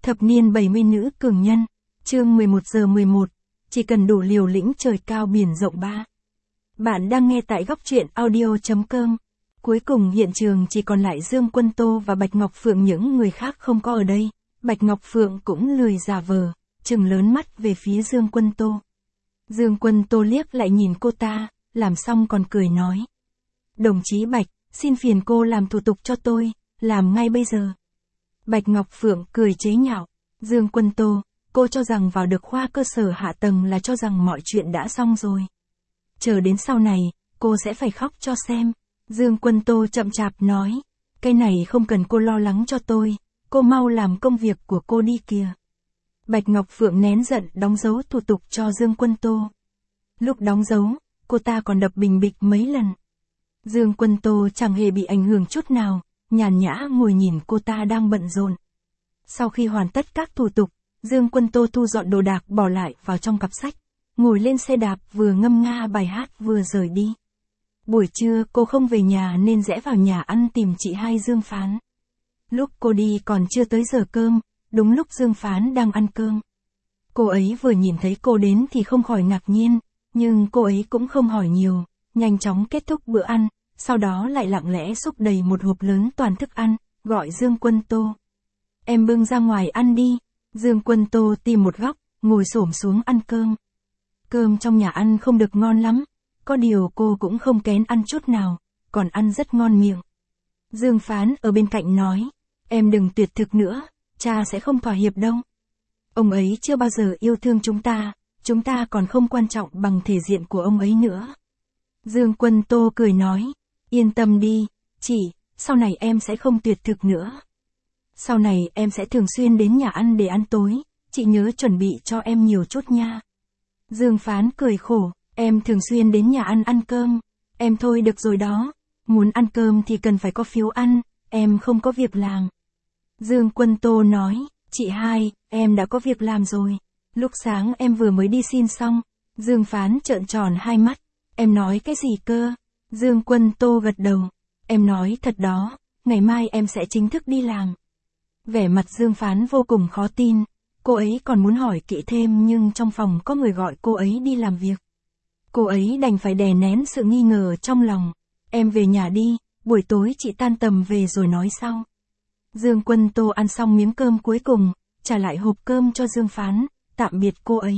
Thập niên 70 nữ cường nhân, chương 11 giờ 11, chỉ cần đủ liều lĩnh trời cao biển rộng 3. Bạn đang nghe tại góc truyện audio.com. Cuối cùng hiện trường chỉ còn lại Dương Quân Tô và Bạch Ngọc Phượng, những người khác không có ở đây. Bạch Ngọc Phượng cũng lười giả vờ, trừng lớn mắt về phía Dương Quân Tô. Dương Quân Tô liếc lại nhìn cô ta, làm xong còn cười nói. Đồng chí Bạch, xin phiền cô làm thủ tục cho tôi, làm ngay bây giờ. Bạch Ngọc Phượng cười chế nhạo. Dương Quân Tô, cô cho rằng vào được khoa cơ sở hạ tầng là cho rằng mọi chuyện đã xong rồi. Chờ đến sau này, cô sẽ phải khóc cho xem. Dương Quân Tô chậm chạp nói. Cái này không cần cô lo lắng cho tôi, cô mau làm công việc của cô đi kìa. Bạch Ngọc Phượng nén giận đóng dấu thủ tục cho Dương Quân Tô. Lúc đóng dấu, cô ta còn đập bình bịch mấy lần. Dương Quân Tô chẳng hề bị ảnh hưởng chút nào, nhàn nhã ngồi nhìn cô ta đang bận rộn. Sau khi hoàn tất các thủ tục, Dương Quân Tô thu dọn đồ đạc bỏ lại vào trong cặp sách, ngồi lên xe đạp vừa ngâm nga bài hát vừa rời đi. Buổi trưa cô không về nhà nên rẽ vào nhà ăn tìm chị hai Dương Phán. Lúc cô đi còn chưa tới giờ cơm, đúng lúc Dương Phán đang ăn cơm. Cô ấy vừa nhìn thấy cô đến thì không khỏi ngạc nhiên, nhưng cô ấy cũng không hỏi nhiều, nhanh chóng kết thúc bữa ăn, sau đó lại lặng lẽ xúc đầy một hộp lớn toàn thức ăn, gọi Dương Quân Tô. Em bưng ra ngoài ăn đi. Dương Quân Tô tìm một góc, ngồi xổm xuống ăn cơm. Cơm trong nhà ăn không được ngon lắm, có điều cô cũng không kén ăn chút nào, còn ăn rất ngon miệng. Dương Phán ở bên cạnh nói, em đừng tuyệt thực nữa, cha sẽ không thỏa hiệp đâu. Ông ấy chưa bao giờ yêu thương chúng ta còn không quan trọng bằng thể diện của ông ấy nữa. Dương Quân Tô cười nói, yên tâm đi, chị, sau này em sẽ không tuyệt thực nữa. Sau này em sẽ thường xuyên đến nhà ăn để ăn tối, chị nhớ chuẩn bị cho em nhiều chút nha. Dương Phán cười khổ, em thường xuyên đến nhà ăn ăn cơm, em thôi được rồi đó, muốn ăn cơm thì cần phải có phiếu ăn, em không có việc làm. Dương Quân Tô nói, chị hai, em đã có việc làm rồi, lúc sáng em vừa mới đi xin xong. Dương Phán trợn tròn hai mắt, em nói cái gì cơ? Dương Quân Tô gật đầu, em nói thật đó, ngày mai em sẽ chính thức đi làm. Vẻ mặt Dương Phán vô cùng khó tin, cô ấy còn muốn hỏi kỹ thêm nhưng trong phòng có người gọi cô ấy đi làm việc. Cô ấy đành phải đè nén sự nghi ngờ trong lòng, em về nhà đi, buổi tối chị tan tầm về rồi nói sau. Dương Quân Tô ăn xong miếng cơm cuối cùng, trả lại hộp cơm cho Dương Phán, tạm biệt cô ấy.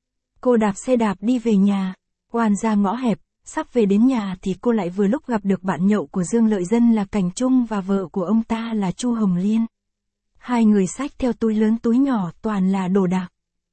Cô đạp xe đạp đi về nhà, oan ra ngõ hẹp, sắp về đến nhà thì cô lại vừa lúc gặp được bạn nhậu của Dương Lợi Dân là Cảnh Trung và vợ của ông ta là Chu Hồng Liên. Hai người xách theo túi lớn túi nhỏ toàn là đồ đạc.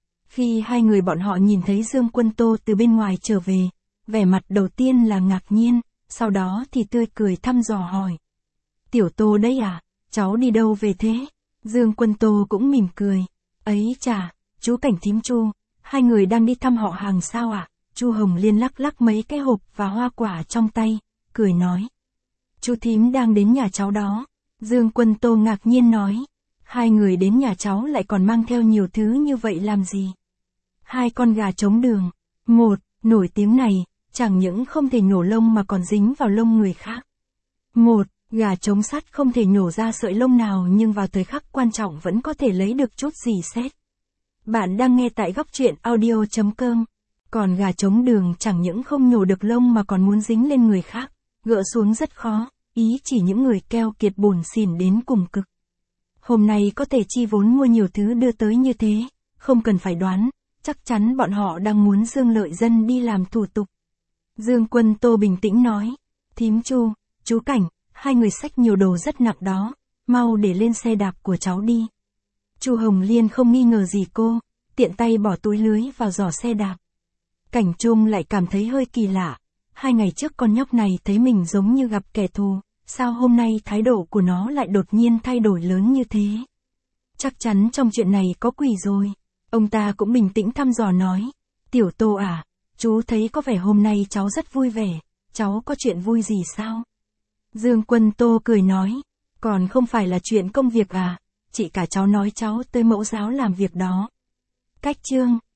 Khi hai người bọn họ nhìn thấy Dương Quân Tô từ bên ngoài trở về, vẻ mặt đầu tiên là ngạc nhiên, sau đó thì tươi cười thăm dò hỏi. Tiểu Tô đấy à, cháu đi đâu về thế? Dương Quân Tô cũng mỉm cười. Ấy chà, chú Cảnh thím Chu, hai người đang đi thăm họ hàng sao ạ? Chu Hồng Liên lắc lắc mấy cái hộp và hoa quả trong tay, cười nói. Chú thím đang đến nhà cháu đó. Dương Quân Tô ngạc nhiên nói. Hai người đến nhà cháu lại còn mang theo nhiều thứ như vậy làm gì? Hai con gà trống đường. Một, nổi tiếng này, chẳng những không thể nhổ lông mà còn dính vào lông người khác. Một, gà trống sắt không thể nhổ ra sợi lông nào nhưng vào thời khắc quan trọng vẫn có thể lấy được chút gì xét. Bạn đang nghe tại góc truyện audio.com. Còn gà trống đường chẳng những không nhổ được lông mà còn muốn dính lên người khác, gỡ xuống rất khó, ý chỉ những người keo kiệt bủn xỉn đến cùng cực. Hôm nay có thể chi vốn mua nhiều thứ đưa tới như thế, không cần phải đoán, chắc chắn bọn họ đang muốn Dương Lợi Dân đi làm thủ tục. Dương Quân Tô bình tĩnh nói, thím Chu, chú Cảnh, hai người xách nhiều đồ rất nặng đó, mau để lên xe đạp của cháu đi. Chu Hồng Liên không nghi ngờ gì cô, tiện tay bỏ túi lưới vào giỏ xe đạp. Cảnh Trung lại cảm thấy hơi kỳ lạ, 2 ngày trước con nhóc này thấy mình giống như gặp kẻ thù, sao hôm nay thái độ của nó lại đột nhiên thay đổi lớn như thế? Chắc chắn trong chuyện này có quỷ rồi. Ông ta cũng bình tĩnh thăm dò nói, Tiểu Tô à, chú thấy có vẻ hôm nay cháu rất vui vẻ, cháu có chuyện vui gì sao? Dương Quân Tô cười nói, còn không phải là chuyện công việc à, chị cả cháu nói cháu tới mẫu giáo làm việc đó. Cách chương